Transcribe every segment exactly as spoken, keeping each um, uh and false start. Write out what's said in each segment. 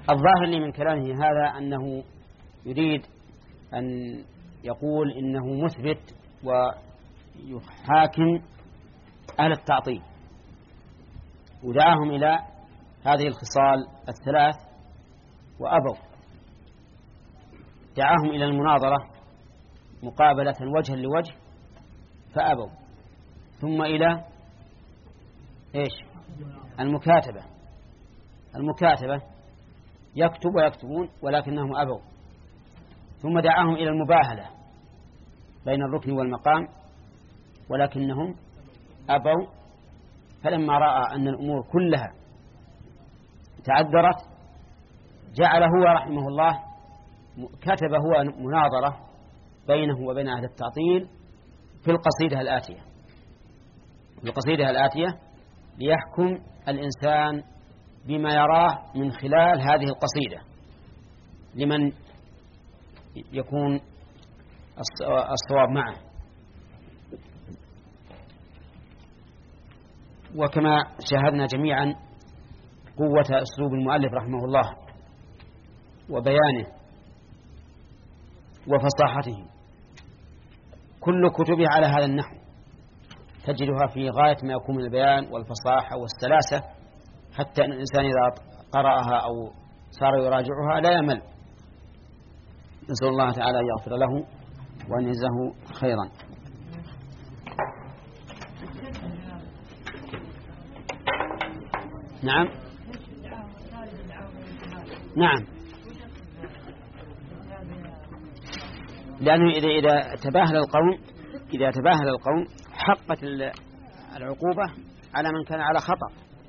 الظاهر لي من كلامه هذا أنه يريد أن يقول إنه مثبت ويحاكم أهل التعطيل، ودعاهم إلى هذه الخصال الثلاث وأبوا، دعاهم إلى المناظرة مقابلة وجها لوجه فأبوا، ثم إلى إيش؟ المكاتبة المكاتبة يكتب ويكتبون ولكنهم أبوا، ثم دعاهم إلى المباهلة بين الركن والمقام ولكنهم أبوا. فلما رأى أن الأمور كلها تعذرت جعل هو رحمه الله كتب هو مناظرة بينه وبين أهل التعطيل في القصيدة الآتية في القصيدة الآتية ليحكم الإنسان بما يراه من خلال هذه القصيدة لمن يكون الصواب معه. وكما شاهدنا جميعا قوة أسلوب المؤلف رحمه الله وبيانه وفصاحته، كل كتبه على هذا النحو تجدها في غاية ما يكون من البيان والفصاحة والسلاسة، حتى أن الإنسان إذا قرأها أو صار يراجعها لا يمل. نسأل الله تعالى أن يغفر له وأن يجزاه خيرا. نعم نعم لأنه إذا إذا تباهل القوم إذا تباهل القوم حقت العقوبة على من كان على خطأ.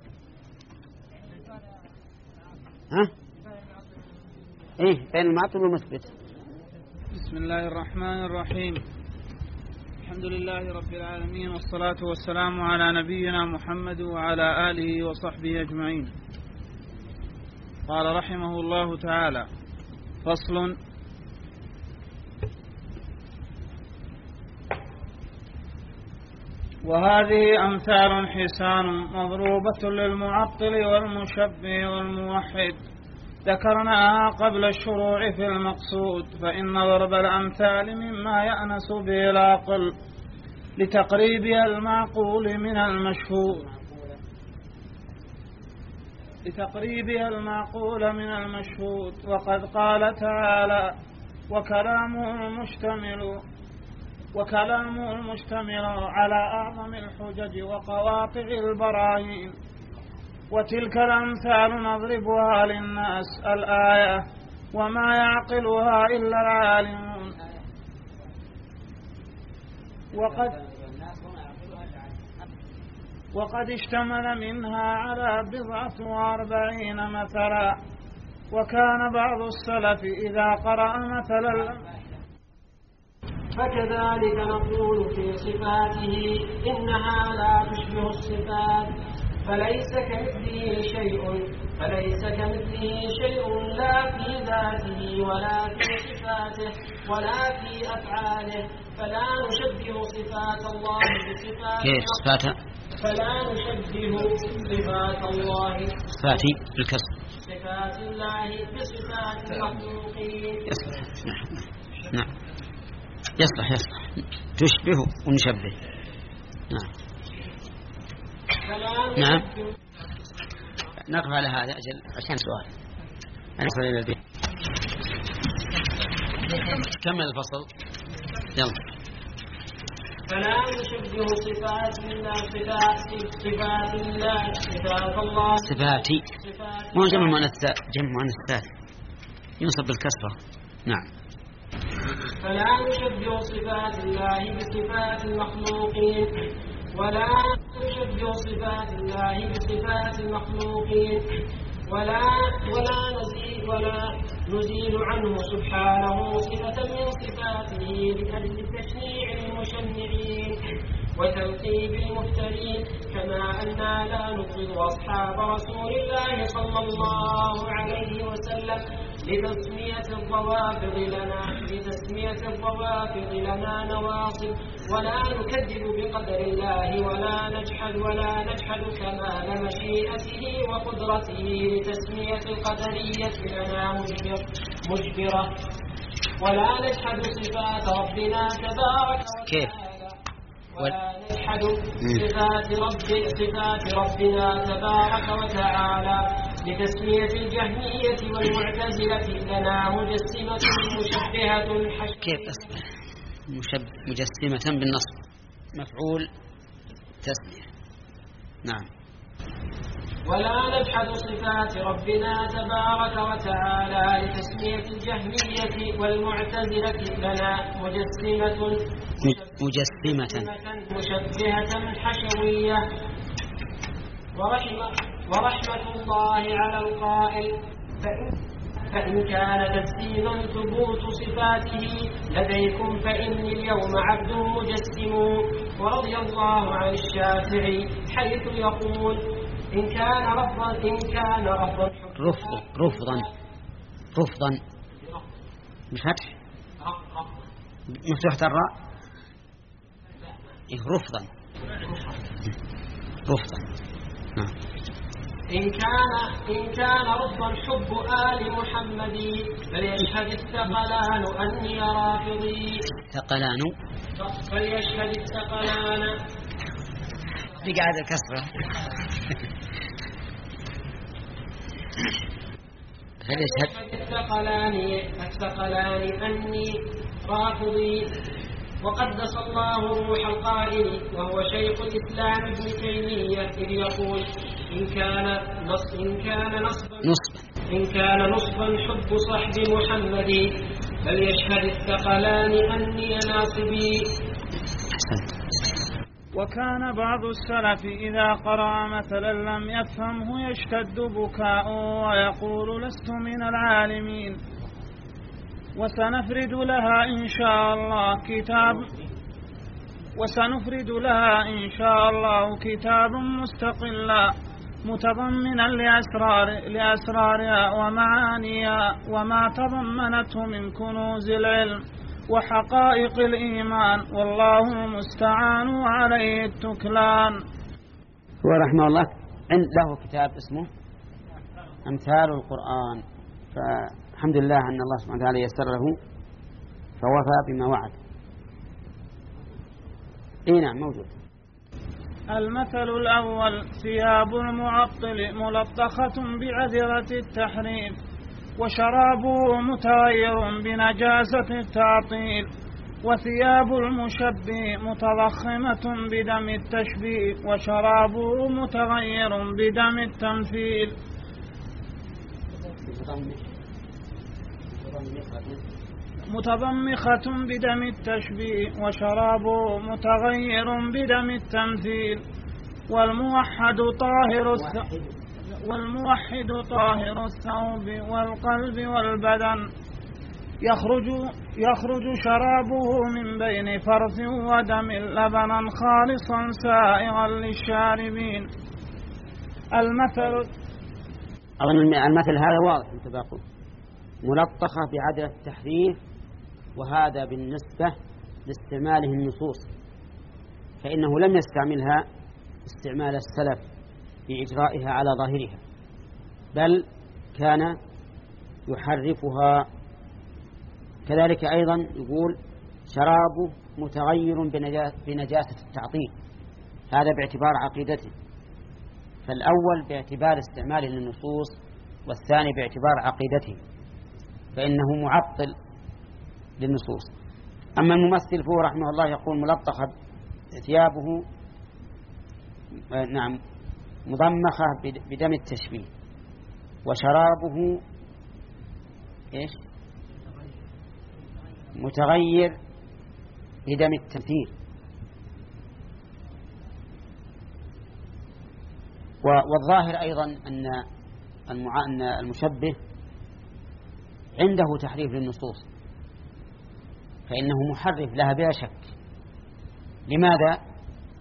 ها إيه بين المعطل والمثبت. بسم الله الرحمن الرحيم. الحمد لله رب العالمين، والصلاة والسلام على نبينا محمد وعلى آله وصحبه أجمعين. قال رحمه الله تعالى: فصل. وهذه أمثال حسان مضروبة للمعطل والمشبه والموحد، ذكرناها قبل الشروع في المقصود، فإن ضرب الأمثال مما يأنس به العقل لتقريبها المعقول من المشهور لتقريبها المعقول من المشهود. وقد قال تعالى: وكلامه المشتمل وكلامه المشتمل على أعظم الحجج وقواطع البراهين، وتلك الأمثال نضربها للناس الآية وما يعقلها إلا العالمون. وقد وقد اشتمل منها على بضعة وأربعين مثلا. وكان بعض السلف إذا قرأ مثلا فكذلك نقول في صفاته إنها لا تشبه الصفات، فليس كمثله شيء فليس كمثله شيء لا في ذاته ولا في صفاته ولا في أفعاله، فلا نشبه صفات الله بصفات كيف صفاته؟ فلا نشبه صفات الله صفاتي بالكسر صفات الله بصفات المخلوقين. يصلح. نعم يصلح يصلح تشبه ونشبه. نعم نعم نقف على هذا أجل عشان سؤال نصل إلى البيت. كمل الفصل يلا. فلا نشبه صفات الله صفات صفات الله صفات الله صفاتي مو جمع مؤنث جمع مؤنث ينصب بالكسرة. نعم. فلا نشبه صفات الله بصفات المخلوقين ولا نشبه صفات الله بصفات المخلوقين ولا ولا نزيد ولا نزيل عنه سبحانه صفة من صفاته لأجل تشنيع المشنعين، وتنقيب المفترين، كما أننا لا نبغض أصحاب رسول الله صلى الله عليه وسلم لتسمية الروافض لنا لتسمية الروافض لنا نواصب، ولا نكذب بقدر الله ولا نجحد ولا نجحد كمال مشيئته وقدرته لتسمية القدرية لنا مجبرة، ولا نجحد صفات ربنا تبارك وتعالى ولا نجحد صفات رب صفات ربنا تبارك وتعالى لتسمية الجهمية والمعتزلة لنا مجسمة مشبهة حشو. كيف أصبح مشب... مجسمة بالنصب مفعول تسمية؟ نعم. ولا نجحد صفات ربنا تبارك وتعالى لتسمية الجهمية والمعتزلة لنا مجسمة مجسمة مشبهة حشوية. ورحمة, ورحمة الله على القائل فإن, فإن كان تجسيما ثبوت صفاته لديكم فإني اليوم عبد مجسم. ورضي الله عن الشافعي حيث يقول إن كان رفضا إن كان رفضا رفضا رفضا رفضا بفتح مفتوحة الراء رفضا رفضا. نعم. إن كان إن كان رفضا حب آل محمد فليشهد الثقلان أني رافضي. الثقلان فليشهد الثقلان بقعد الكسرة. فليشهد الثقلان الثقلان أني رافضي. وقدس الله روح القائل وهو شيخ الإسلام ابن تيمية إذ يقول إن كان نصب إن كان نصبا نصبا إن كان نصبا حب صحب محمد فليشهد الثقلان أني ناصبي. وكان بعض السلف إذا قرأ مثلا لم يفهمه يشتد بكاء ويقول لست من العالمين. وسنفرد لها إن شاء الله كتاب وسنفرد لها إن شاء الله كتاب مستقلا متضمنا لأسرار لأسرارها ومعانيها وما تضمنته من كنوز العلم وحقائق الإيمان، والله المستعان عليه التكلان. هو رحمه الله له كتاب اسمه أمثال القرآن، فالحمد لله أن الله سبحانه وتعالى يسر له فوفى بما وعد. إيه نعم موجود. المثل الأول ثياب المعطل ملطخة بعذرة التحريم وشرابه متغير بنجاسة التعطيل، وثياب المشبه متضخمة بدم التشبيه وشرابه متغير بدم التمثيل. متضمخة بدم التشبيه وشرابه متغير بدم التمثيل. والموحد طاهر الثوب والموحد طاهر الثوب والقلب والبدن يخرج يخرج شرابه من بين فرث ودم لبنا خالصا سائغا للشاربين. المثل أظن المثل هذا واضح انتباهكم، ملطخة بعدم التحريف، وهذا بالنسبة لاستعماله النصوص، فإنه لم يستعملها استعمال السلف بإجرائها على ظاهرها، بل كان يحرفها. كذلك أيضا يقول شرابه متغير بنجاسة التعطيل، هذا باعتبار عقيدته، فالأول باعتبار استعماله للنصوص والثاني باعتبار عقيدته، فإنه معطل للنصوص. أما الممثل فهو رحمه الله يقول ملطخة ثيابه نعم مضمخة بدم التشبيه وشرابه إيش متغير بدم التمثيل. والظاهر أيضا أن أن المشبه عنده تحريف للنصوص، فإنه محرف لها بلا شك. لماذا؟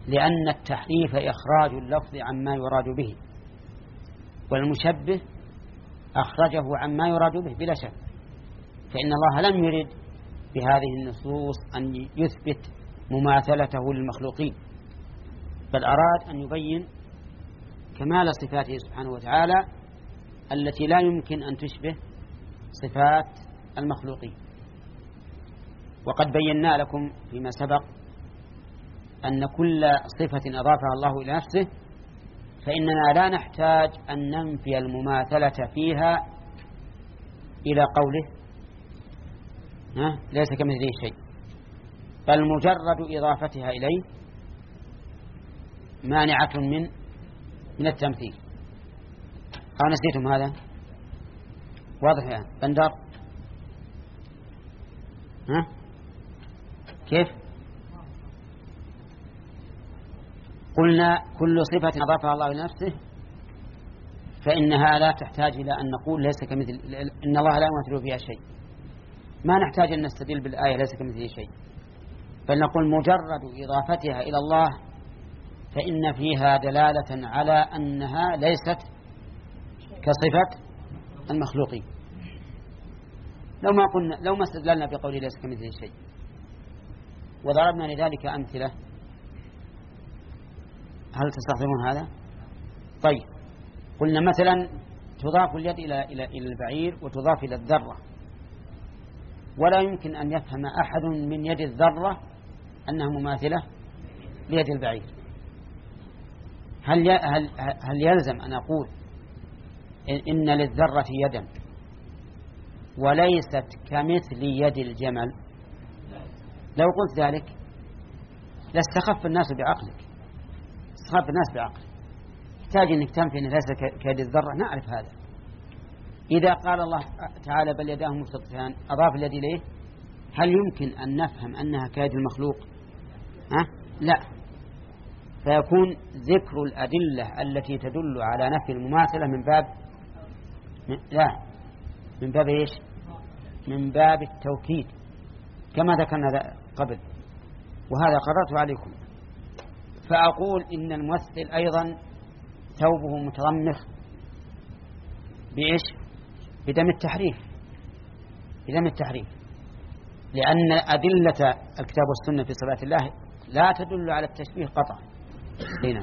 لأن التحريف إخراج اللفظ عما يراد به، والمشبه أخرجه عما يراد به بلا شك. فإن الله لم يرد بهذه النصوص أن يثبت مماثلته للمخلوقين، بل أراد أن يبين كمال صفاته سبحانه وتعالى التي لا يمكن أن تشبه صفات المخلوقين. وقد بينا لكم فيما سبق أن كل صفة أضافها الله إلى نفسه فإننا لا نحتاج أن ننفي المماثلة فيها إلى قوله ها ليس كمثله شيء، بل مجرد إضافتها إليه مانعة من من التمثيل. أو نسيتم هذا؟ واضح الآن يعني. بندر ها كيف؟ قلنا كل صفة أضافها الله لنفسه فإنها لا تحتاج إلى أن نقول ليس كمثل، إن الله لا يمثل فيها شيء. ما نحتاج أن نستدل بالآية ليس كمثله شيء، بل نقول مجرد إضافتها إلى الله فإن فيها دلالة على أنها ليست كصفة المخلوقين. لو ما قلنا لو ما استدللنا بقول ليس كمثله شيء وضربنا لذلك أمثلة، هل تستخدمون هذا؟ طيب، قلنا مثلا تضاف اليد إلى إلى إلى البعير وتضاف إلى الذرة، ولا يمكن أن يفهم أحد من يد الذرة أنها مماثلة ليد البعير. هل هل هل يلزم أن أقول إن للذرة يدا وليست كمثل يد الجمل؟ لو قلت ذلك لاستخف الناس بعقلك، استخف الناس بعقلك. يحتاج أنك تنفي أن ليس كيد الذرة، نعرف هذا. إذا قال الله تعالى بل يداه مبسوطتان أضاف اليد إليه، هل يمكن أن نفهم أنها كيد المخلوق؟ ها؟ لا. فيكون ذكر الأدلة التي تدل على نفي المماثلة من باب لا من باب إيش؟ من باب التوكيد كما ذكرنا قبل، وهذا قررت عليكم. فأقول إن الممثل أيضا ثوبه متضمخ بإيش؟ بدم التحريف، بدم التحريف، لأن أدلة الكتاب والسنة في صفات الله لا تدل على التشبيه قطعا. هنا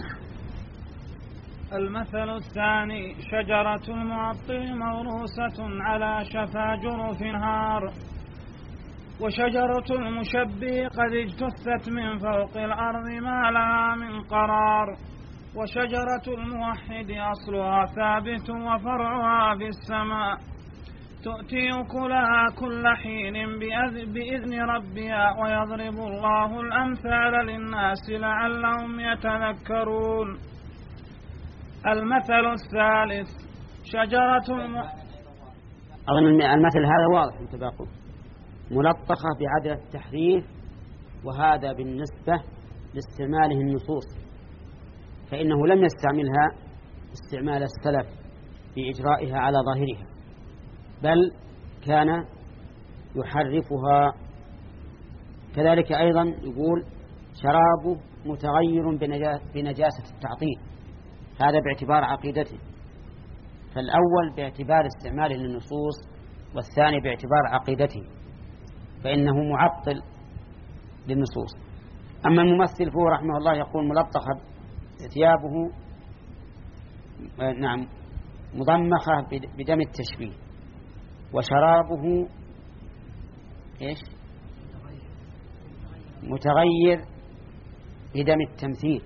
المثل الثاني: شجرة المعطل موروثة على شفا جرف نهار، وشجرة المشبه قد اجتثت من فوق الأرض ما لها من قرار، وشجرة الموحد أصلها ثابت وفرعها في السماء، تؤتي أكلها كل حين بإذن ربها، ويضرب الله الأمثال للناس لعلهم يتذكرون. المثل الثالث: شجرة الم... أظن المثل هذا واضح انتباهكم، ملطخة بعدم التحريف، وهذا بالنسبة لاستعماله النصوص، فإنه لم يستعملها استعمال السلف في إجرائها على ظاهرها، بل كان يحرفها. كذلك أيضا يقول شرابه متغير بنجاسة التعطيل، هذا باعتبار عقيدته، فالأول باعتبار استعماله للنصوص والثاني باعتبار عقيدته، فإنه معطل للنصوص. أما الممثل فهو رحمه الله يقول ملطخة ثيابه نعم مضمخة بدم التشبيه، وشرابه إيش؟ متغير بدم التمثيل.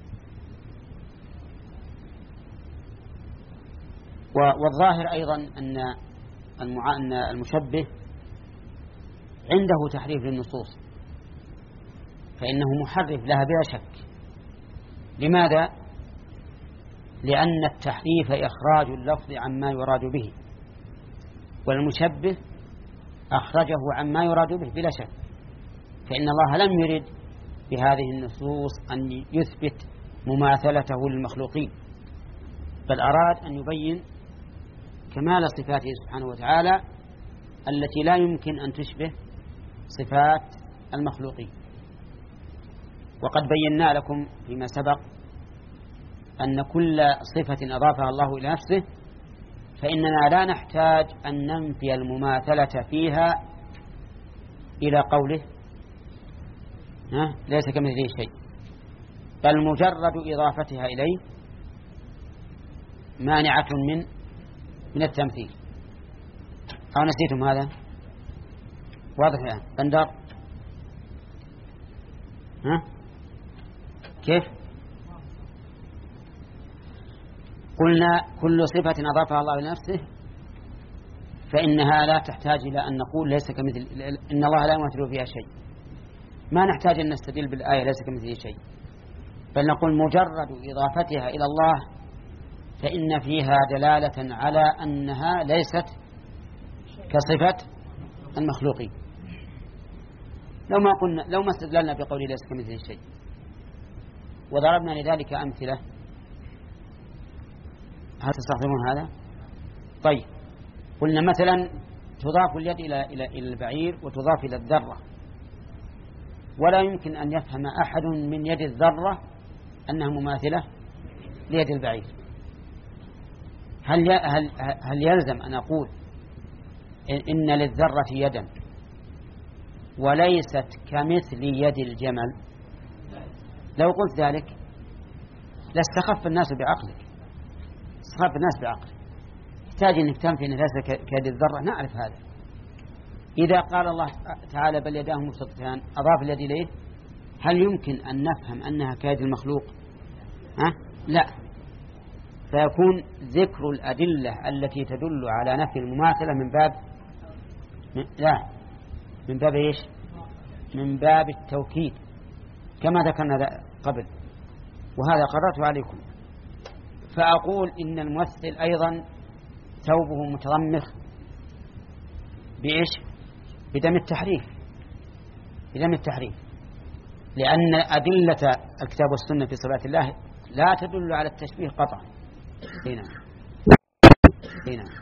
والظاهر أيضا أن أن المشبه عنده تحريف للنصوص، فإنه محرف لها بلا شك. لماذا؟ لأن التحريف إخراج اللفظ عما يراد به، والمشبه أخرجه عما يراد به بلا شك. فإن الله لم يرد بهذه النصوص أن يثبت مماثلته للمخلوقين، بل أراد أن يبين كمال صفاته سبحانه وتعالى التي لا يمكن أن تشبه صفات المخلوقين. وقد بينا لكم فيما سبق أن كل صفة أضافها الله إلى نفسه فإننا لا نحتاج أن ننفي المماثلة فيها إلى قوله ها ليس كمثله شيء، بل مجرد إضافتها إليه مانعة من من التمثيل. أو نسيتم هذا؟ واضح الآن يعني. بندر ها كيف؟ قلنا كل صفة أضافها الله لنفسه فإنها لا تحتاج إلى أن نقول ليس كمثل، إن الله لا يمثل فيها شيء، ما نحتاج أن نستدل بالآية ليس كمثله شيء، بل نقول مجرد إضافتها إلى الله فإن فيها دلالة على أنها ليست كصفة المخلوقين. لو ما قلنا لو ما استدللنا بقول ليس كمثله شيء وضربنا لذلك أمثلة، هل تستخدمون هذا؟ طيب، قلنا مثلا تضاف اليد إلى إلى إلى البعير وتضاف إلى الذرة، ولا يمكن أن يفهم أحد من يد الذرة أنها مماثلة ليد البعير. هل هل هل يلزم أن أقول إن للذرة يدا وليست كمثل يد الجمل؟ لو قلت ذلك لاستخف الناس بعقلك، استخف الناس بعقلك، يحتاج أنك تنفي أن ليس كيد الذرة، نعرف هذا. إذا قال الله تعالى بل يداه مبسوطتان أضاف اليد إليه، هل يمكن أن نفهم أنها كيد المخلوق؟ ها؟ لا. فيكون ذكر الأدلة التي تدل على نفي المماثلة من باب من لا من باب إيش؟ من باب التوكيد كما ذكرنا قبل، وهذا قررت عليكم. فأقول إن الممثل أيضا ثوبه متضمخ بإيش؟ بدم التحريف، بدم التحريف، لأن أدلة الكتاب والسنة في صفات الله لا تدل على التشبيه قطعا. هنا هنا